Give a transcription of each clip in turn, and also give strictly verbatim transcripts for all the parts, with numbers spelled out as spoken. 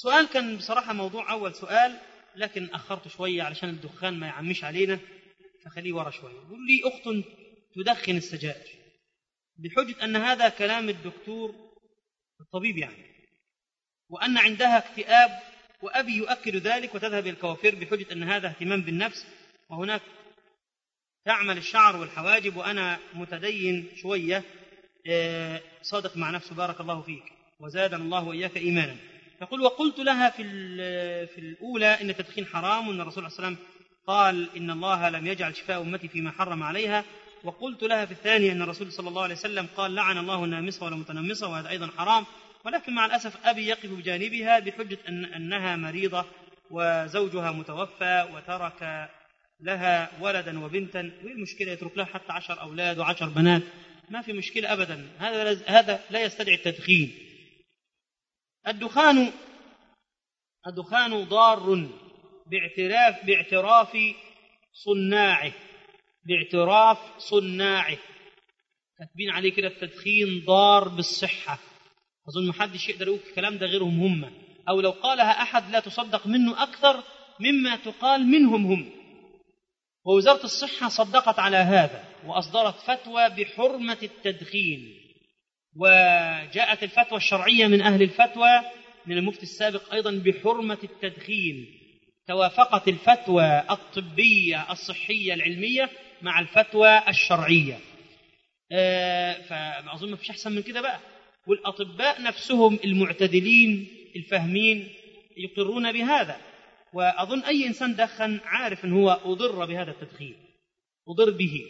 سؤال كان بصراحة موضوع أول سؤال، لكن أخرت شوية علشان الدخان ما يعمش علينا، فخليه ورا شوية. يقول لي أخت تدخن السجائر بحجة أن هذا كلام الدكتور الطبيب يعني، وأن عندها اكتئاب، وأبي يؤكد ذلك، وتذهب إلى الكوافير بحجة أن هذا اهتمام بالنفس، وهناك تعمل الشعر والحواجب، وأنا متدين شوية صادق مع نفسه بارك الله فيك وزادنا الله وإياك إيمانا. يقول: وقلت لها في في الأولى إن التدخين حرام، وأن الرسول صلى الله عليه وسلم قال إن الله لم يجعل شفاء أمتي فيما حرم عليها. وقلت لها في الثانية أن الرسول صلى الله عليه وسلم قال لعن الله النامصة والمتنمصة، وهذا أيضا حرام. ولكن مع الأسف أبي يقف بجانبها بحجة أن أنها مريضة وزوجها متوفى وترك لها ولدا وبنتا، وإيه المشكلة؟ يترك لها حتى عشر أولاد وعشر بنات، ما في مشكلة أبدا. هذا هذا لا يستدعي التدخين. الدخان الدخان ضار باعتراف باعتراف صناعه باعتراف صناعه كاتبين عليه كده: التدخين ضار بالصحة. أظن محدش يقدر يقول الكلام ده غيرهم هم، أو لو قالها أحد لا تصدق منه أكثر مما تقال منهم هم. ووزارة الصحة صدقت على هذا وأصدرت فتوى بحرمة التدخين، وجاءت الفتوى الشرعية من أهل الفتوى من المفتي السابق أيضا بحرمة التدخين. توافقت الفتوى الطبية الصحية العلمية مع الفتوى الشرعية. آه فأظن ما فيش أحسن من كده بقى. والأطباء نفسهم المعتدلين الفاهمين يقرون بهذا. وأظن أي إنسان دخن عارف أن هو أضر بهذا التدخين، أضر به.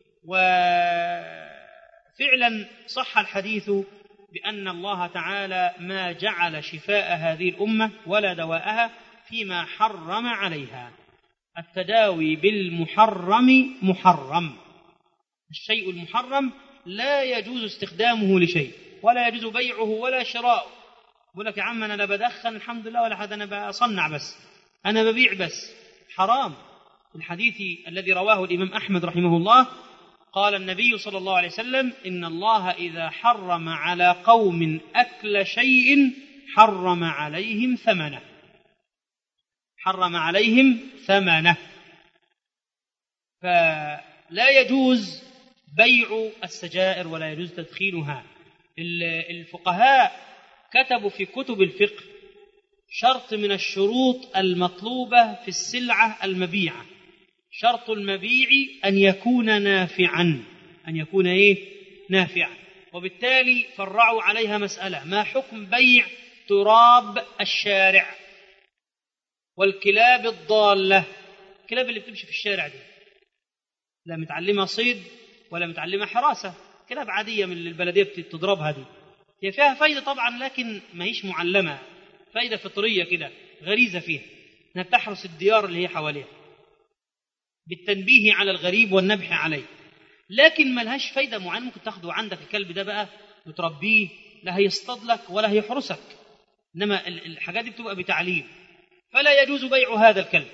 وفعلا صح الحديث بأن الله تعالى ما جعل شفاء هذه الأمة ولا دواءها فيما حرم عليها. التداوي بالمحرم محرم. الشيء المحرم لا يجوز استخدامه لشيء، ولا يجوز بيعه ولا شراؤه. يقول لك: يا عم أنا لا بدخن الحمد لله ولا حد، أنا بصنع بس، أنا ببيع بس. حرام. الحديث الذي رواه الإمام أحمد رحمه الله قال النبي صلى الله عليه وسلم: إن الله إذا حرم على قوم أكل شيء حرم عليهم ثمنه حرم عليهم ثمنه فلا يجوز بيع السجائر ولا يجوز تدخينها. الفقهاء كتبوا في كتب الفقه شرط من الشروط المطلوبة في السلعة المبيعة، شرط المبيع أن يكون نافعا أن يكون إيه؟ نافعا. وبالتالي فرعوا عليها مسألة: ما حكم بيع تراب الشارع والكلاب الضالة؟ الكلاب اللي بتمشي في الشارع دي لا متعلمة صيد ولا متعلمة حراسة، كلاب عادية من البلدية بتضربها دي، هي فيها فايدة طبعا لكن ما هيش معلمة، فايدة فطرية كده غريزة فيها أنها تحرس الديار اللي هي حواليها بالتنبيه على الغريب والنبح عليه، لكن ما لهاش فايدة معينة. ممكن تاخده عندك الكلب ده بقى وتربيه، لا هيصطاد لك ولا هيحرسك، إنما الحاجات دي بتبقى بتعليم. فلا يجوز بيع هذا الكلب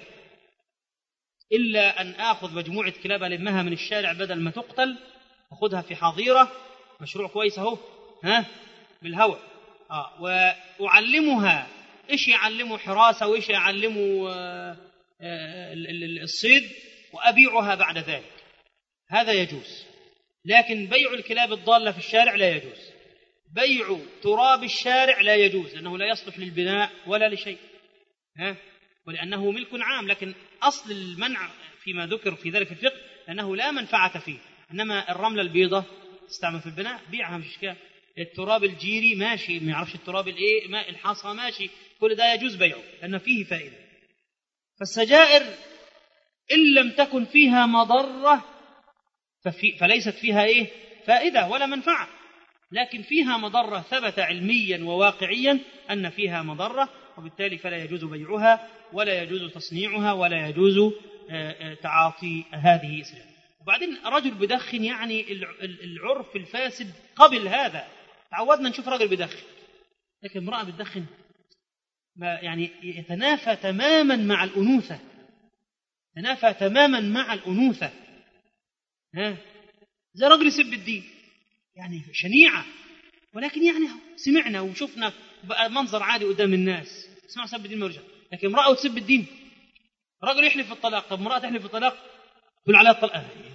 إلا أن آخذ مجموعة كلاب ألمها من الشارع بدل ما تقتل، أخذها في حظيرة، مشروع كويس أهو، ها بالهواء، آه وأعلمها إيش يعلموا حراسة وإيش يعلموا آه آه الصيد، وأبيعها بعد ذلك. هذا يجوز. لكن بيع الكلاب الضالة في الشارع لا يجوز. بيع تراب الشارع لا يجوز، لأنه لا يصلح للبناء ولا لشيء، ها ولأنه ملك عام. لكن أصل المنع فيما ذكر في ذلك الفقه لأنه لا منفعة فيه، إنما الرملة البيضة تستعمل في البناء، بيعها مش إشكال. التراب الجيري ماشي، ما يعرفش التراب الايه ماء الحصى ماشي، كل ده يجوز بيعه لأن فيه فائدة. فالسجائر إن لم تكن فيها مضرة ففي فليست فيها ايه فائدة ولا منفعة، لكن فيها مضرة ثبت علميا وواقعيا أن فيها مضرة، وبالتالي فلا يجوز بيعها ولا يجوز تصنيعها ولا يجوز تعاطي هذه السلعة. وبعدين رجل بدخن، يعني العرف الفاسد قبل هذا تعودنا نشوف رجل بدخن، لكن امرأة بتدخن ما يعني يتنافى تماما مع الأنوثة، يتنافى تماما مع الأنوثة، ها زي رجل يسب الدين، يعني شنيعة، ولكن يعني سمعنا وشفنا بقى منظر عادي قدام الناس، اسمع سب الدين ما يرجع. لكن امرأة وتسب الدين، رجل يحلف في الطلاق، طب امرأة تحلف في الطلاق تقول عليها الطلاق،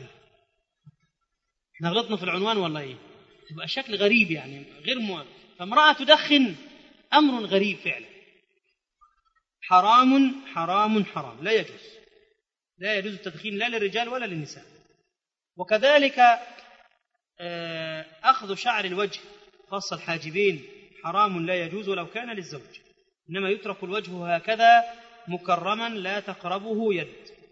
احنا غلطنا في العنوان والله ايه، تبقى شكل غريب يعني غير مو... فامرأة تدخن أمر غريب فعلا، حرام حرام حرام، لا يجوز، لا يجوز التدخين لا للرجال ولا للنساء. وكذلك أخذ شعر الوجه خاصة الحاجبين حرام لا يجوز ولو كان للزوج، إنما يترك الوجه هكذا مكرما لا تقربه يد.